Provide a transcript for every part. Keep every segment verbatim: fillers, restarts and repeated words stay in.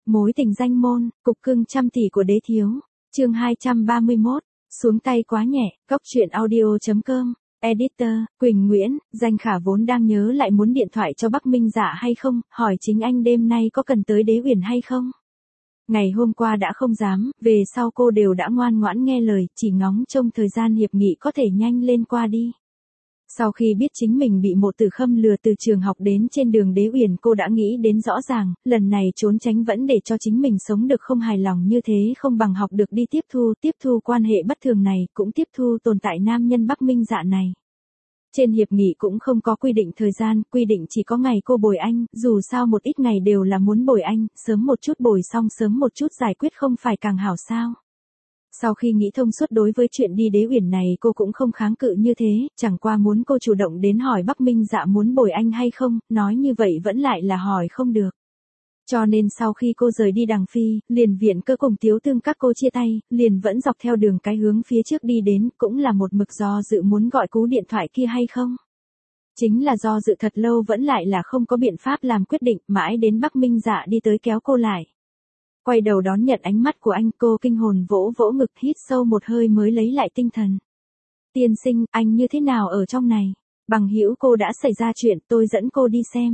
Mối tình danh môn, cục cưng trăm tỷ của đế thiếu. Chương hai trăm ba mươi mốt. Xuống tay quá nhẹ, góc truyện audio chấm com. Editor, Quỳnh Nguyễn. Danh Khả vốn đang nhớ lại muốn điện thoại cho Bắc Minh Dạ hay không, hỏi chính anh đêm nay có cần tới Đế Uyển hay không. Ngày hôm qua đã không dám, về sau cô đều đã ngoan ngoãn nghe lời, chỉ ngóng trông thời gian hiệp nghị có thể nhanh lên qua đi. Sau khi biết chính mình bị Mộ Tử Khâm lừa từ trường học đến trên đường Đế Uyển, cô đã nghĩ đến rõ ràng, lần này trốn tránh vẫn để cho chính mình sống được không hài lòng như thế, không bằng học được đi tiếp thu, tiếp thu quan hệ bất thường này, cũng tiếp thu tồn tại nam nhân Bắc Minh Dạ này. Trên hiệp nghị cũng không có quy định thời gian, quy định chỉ có ngày cô bồi anh, dù sao một ít ngày đều là muốn bồi anh, sớm một chút bồi xong sớm một chút giải quyết không phải càng hảo sao. Sau khi nghĩ thông suốt đối với chuyện đi Đế Uyển này cô cũng không kháng cự như thế, chẳng qua muốn cô chủ động đến hỏi Bắc Minh Dạ muốn bồi anh hay không, nói như vậy vẫn lại là hỏi không được. Cho nên sau khi cô rời đi Đằng Phi, liền Viện Cơ cùng Tiếu Tương các cô chia tay, liền vẫn dọc theo đường cái hướng phía trước đi đến, cũng là một mực do dự muốn gọi cú điện thoại kia hay không. Chính là do dự thật lâu vẫn lại là không có biện pháp làm quyết định, mãi đến Bắc Minh Dạ đi tới kéo cô lại. Quay đầu đón nhận ánh mắt của anh, cô kinh hồn vỗ vỗ ngực, hít sâu một hơi mới lấy lại tinh thần. Tiên sinh, anh như thế nào ở trong này? Bằng hữu cô đã xảy ra chuyện, tôi dẫn cô đi xem.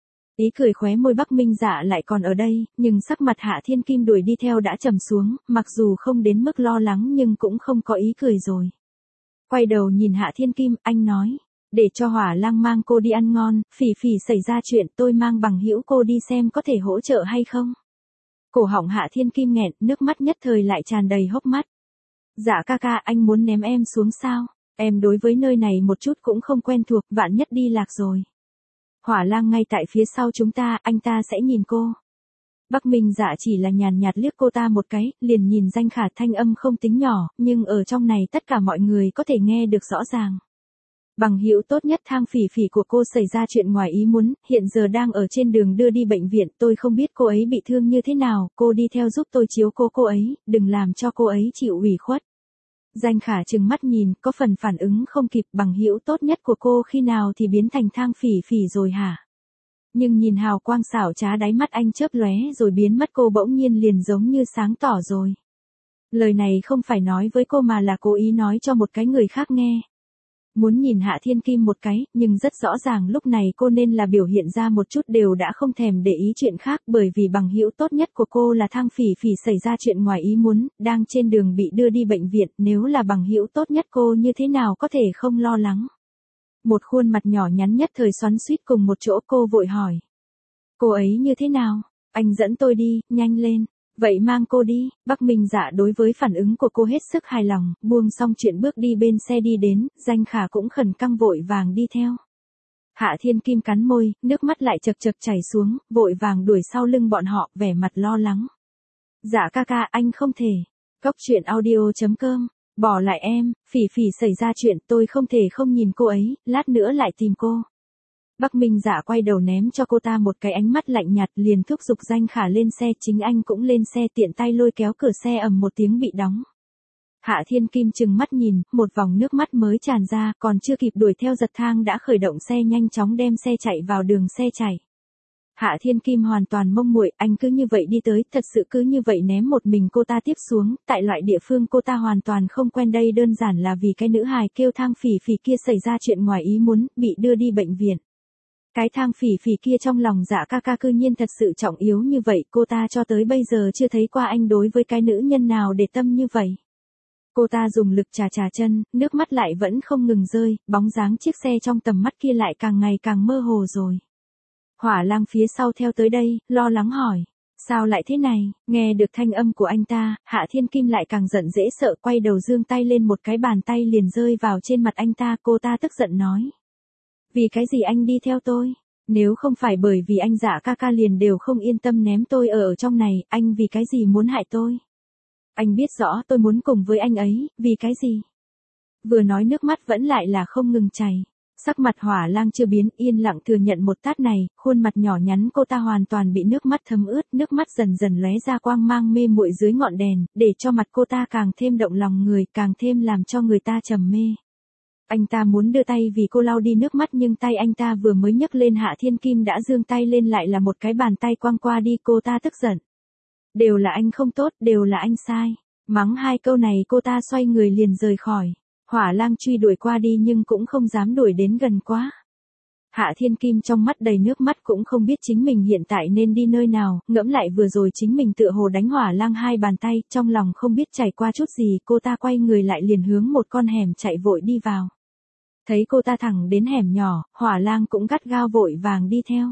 Ý cười khóe môi Bắc Minh Dạ lại còn ở đây, nhưng sắc mặt Hạ Thiên Kim đuổi đi theo đã trầm xuống, mặc dù không đến mức lo lắng nhưng cũng không có ý cười rồi. Quay đầu nhìn Hạ Thiên Kim, anh nói, để cho Hỏa Lang mang cô đi ăn ngon, Phỉ Phỉ xảy ra chuyện tôi mang bằng hữu cô đi xem có thể hỗ trợ hay không. Cổ họng Hạ Thiên Kim nghẹn, nước mắt nhất thời lại tràn đầy hốc mắt. Dạ ca ca, anh muốn ném em xuống sao? Em đối với nơi này một chút cũng không quen thuộc, vạn nhất đi lạc rồi. Hỏa Lang ngay tại phía sau chúng ta, anh ta sẽ nhìn cô. Bắc Minh Dạ chỉ là nhàn nhạt liếc cô ta một cái, liền nhìn Danh Khả, thanh âm không tính nhỏ, nhưng ở trong này tất cả mọi người có thể nghe được rõ ràng. Bằng hữu tốt nhất Thang Phỉ Phỉ của cô xảy ra chuyện ngoài ý muốn, hiện giờ đang ở trên đường đưa đi bệnh viện, tôi không biết cô ấy bị thương như thế nào, cô đi theo giúp tôi chiếu cố cô ấy, đừng làm cho cô ấy chịu ủy khuất. Danh Khả trừng mắt nhìn, có phần phản ứng không kịp, bằng hữu tốt nhất của cô khi nào thì biến thành Thang Phỉ Phỉ rồi hả? Nhưng nhìn hào quang xảo trá đáy mắt anh chớp lóe rồi biến mất, cô bỗng nhiên liền giống như sáng tỏ rồi. Lời này không phải nói với cô mà là cố ý nói cho một cái người khác nghe. Muốn nhìn Hạ Thiên Kim một cái, nhưng rất rõ ràng lúc này cô nên là biểu hiện ra một chút đều đã không thèm để ý chuyện khác, bởi vì bằng hữu tốt nhất của cô là Thang Phỉ Phỉ xảy ra chuyện ngoài ý muốn, đang trên đường bị đưa đi bệnh viện, nếu là bằng hữu tốt nhất cô như thế nào có thể không lo lắng. Một khuôn mặt nhỏ nhắn nhất thời xoắn xuýt cùng một chỗ, cô vội hỏi. Cô ấy như thế nào? Anh dẫn tôi đi, nhanh lên. Vậy mang cô đi. Bắc Minh Dạ đối với phản ứng của cô hết sức hài lòng, buông xong chuyện bước đi bên xe đi đến, Danh Khả cũng khẩn căng vội vàng đi theo. Hạ Thiên Kim cắn môi, nước mắt lại chật chật chảy xuống, vội vàng đuổi sau lưng bọn họ, vẻ mặt lo lắng. Dạ ca ca, anh không thể. Góc truyện audio chấm com. Bỏ lại em, Phỉ Phỉ xảy ra chuyện, tôi không thể không nhìn cô ấy, lát nữa lại tìm cô. Bắc Minh Dạ quay đầu ném cho cô ta một cái ánh mắt lạnh nhạt, liền thúc giục Danh Khả lên xe, chính anh cũng lên xe, tiện tay lôi kéo cửa xe ầm một tiếng bị đóng. Hạ Thiên Kim chừng mắt nhìn, một vòng nước mắt mới tràn ra, còn chưa kịp đuổi theo giật thang đã khởi động xe nhanh chóng đem xe chạy vào đường xe chạy. Hạ Thiên Kim hoàn toàn mông muội, anh cứ như vậy đi tới, thật sự cứ như vậy ném một mình cô ta tiếp xuống, tại loại địa phương cô ta hoàn toàn không quen, đây đơn giản là vì cái nữ hài kêu Thang Phỉ Phỉ kia xảy ra chuyện ngoài ý muốn, bị đưa đi bệnh viện. Cái Thang Phỉ Phỉ kia trong lòng Dạ ca ca cư nhiên thật sự trọng yếu như vậy, cô ta cho tới bây giờ chưa thấy qua anh đối với cái nữ nhân nào để tâm như vậy. Cô ta dùng lực chà chà chân, nước mắt lại vẫn không ngừng rơi, bóng dáng chiếc xe trong tầm mắt kia lại càng ngày càng mơ hồ rồi. Hỏa Lang phía sau theo tới đây, lo lắng hỏi. Sao lại thế này? Nghe được thanh âm của anh ta, Hạ Thiên Kim lại càng giận dễ sợ, quay đầu giương tay lên một cái bàn tay liền rơi vào trên mặt anh ta, cô ta tức giận nói. Vì cái gì anh đi theo tôi? Nếu không phải bởi vì anh Dạ ca ca liền đều không yên tâm ném tôi ở ở trong này, anh vì cái gì muốn hại tôi? Anh biết rõ tôi muốn cùng với anh ấy, vì cái gì? Vừa nói nước mắt vẫn lại là không ngừng chảy. Sắc mặt Hỏa Lang chưa biến, yên lặng thừa nhận một tát này, khuôn mặt nhỏ nhắn cô ta hoàn toàn bị nước mắt thấm ướt, nước mắt dần dần lóe ra quang mang mê muội dưới ngọn đèn, để cho mặt cô ta càng thêm động lòng người, càng thêm làm cho người ta trầm mê. Anh ta muốn đưa tay vì cô lau đi nước mắt, nhưng tay anh ta vừa mới nhấc lên, Hạ Thiên Kim đã giương tay lên lại là một cái bàn tay quăng qua đi, cô ta tức giận. Đều là anh không tốt, đều là anh sai. Mắng hai câu này cô ta xoay người liền rời khỏi. Hỏa lang truy đuổi qua đi nhưng cũng không dám đuổi đến gần quá. Hạ Thiên Kim trong mắt đầy nước mắt cũng không biết chính mình hiện tại nên đi nơi nào, ngẫm lại vừa rồi chính mình tựa hồ đánh hỏa lang hai bàn tay, trong lòng không biết trải qua chút gì, cô ta quay người lại liền hướng một con hẻm chạy vội đi vào. Thấy cô ta thẳng đến hẻm nhỏ, hỏa lang cũng gắt gao vội vàng đi theo.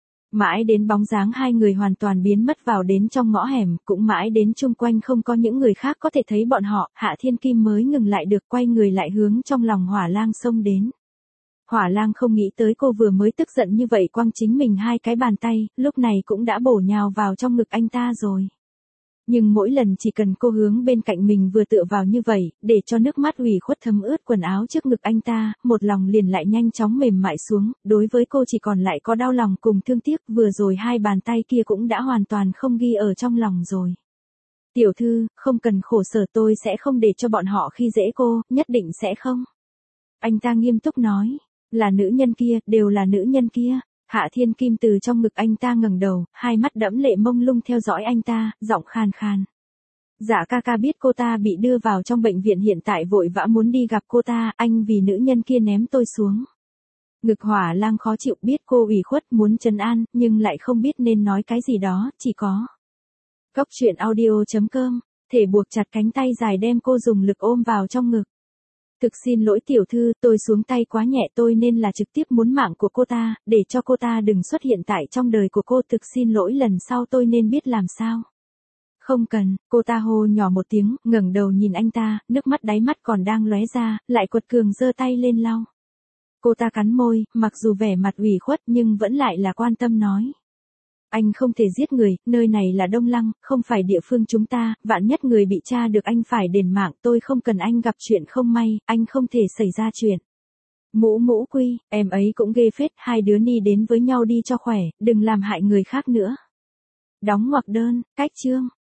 Mãi đến bóng dáng hai người hoàn toàn biến mất vào đến trong ngõ hẻm, cũng mãi đến chung quanh không có những người khác có thể thấy bọn họ, Hạ Thiên Kim mới ngừng lại được quay người lại hướng trong lòng hỏa lang xông đến. Hỏa lang không nghĩ tới cô vừa mới tức giận như vậy quăng chính mình hai cái bàn tay, lúc này cũng đã bổ nhào vào trong ngực anh ta rồi. Nhưng mỗi lần chỉ cần cô hướng bên cạnh mình vừa tựa vào như vậy, để cho nước mắt ủy khuất thấm ướt quần áo trước ngực anh ta, một lòng liền lại nhanh chóng mềm mại xuống, đối với cô chỉ còn lại có đau lòng cùng thương tiếc, vừa rồi hai bàn tay kia cũng đã hoàn toàn không ghi ở trong lòng rồi. Tiểu thư, không cần khổ sở, tôi sẽ không để cho bọn họ khi dễ cô, nhất định sẽ không. Anh ta nghiêm túc nói, là nữ nhân kia, đều là nữ nhân kia. Hạ Thiên Kim từ trong ngực anh ta ngẩng đầu, hai mắt đẫm lệ mông lung theo dõi anh ta, giọng khàn khàn. Dạ ca ca biết cô ta bị đưa vào trong bệnh viện, hiện tại vội vã muốn đi gặp cô ta, anh vì nữ nhân kia ném tôi xuống. Ngực hỏa lang khó chịu, biết cô ủy khuất muốn trấn an, nhưng lại không biết nên nói cái gì đó, chỉ có. Cốc truyện audio chấm com, thể buộc chặt cánh tay dài đem cô dùng lực ôm vào trong ngực. Thực xin lỗi tiểu thư, tôi xuống tay quá nhẹ, tôi nên là trực tiếp muốn mạng của cô ta, để cho cô ta đừng xuất hiện tại trong đời của cô, thực xin lỗi, lần sau tôi nên biết làm sao. Không cần, cô ta hô nhỏ một tiếng, ngẩng đầu nhìn anh ta, nước mắt đáy mắt còn đang lóe ra, lại quật cường giơ tay lên lau. Cô ta cắn môi, mặc dù vẻ mặt ủy khuất nhưng vẫn lại là quan tâm nói. Anh không thể giết người, nơi này là Đông Lăng, không phải địa phương chúng ta, vạn nhất người bị tra được anh phải đền mạng, tôi không cần anh gặp chuyện không may, anh không thể xảy ra chuyện. Mũ mũ quy, em ấy cũng ghê phết, hai đứa đi đến với nhau đi cho khỏe, đừng làm hại người khác nữa. Đóng ngoặc đơn, cách chương.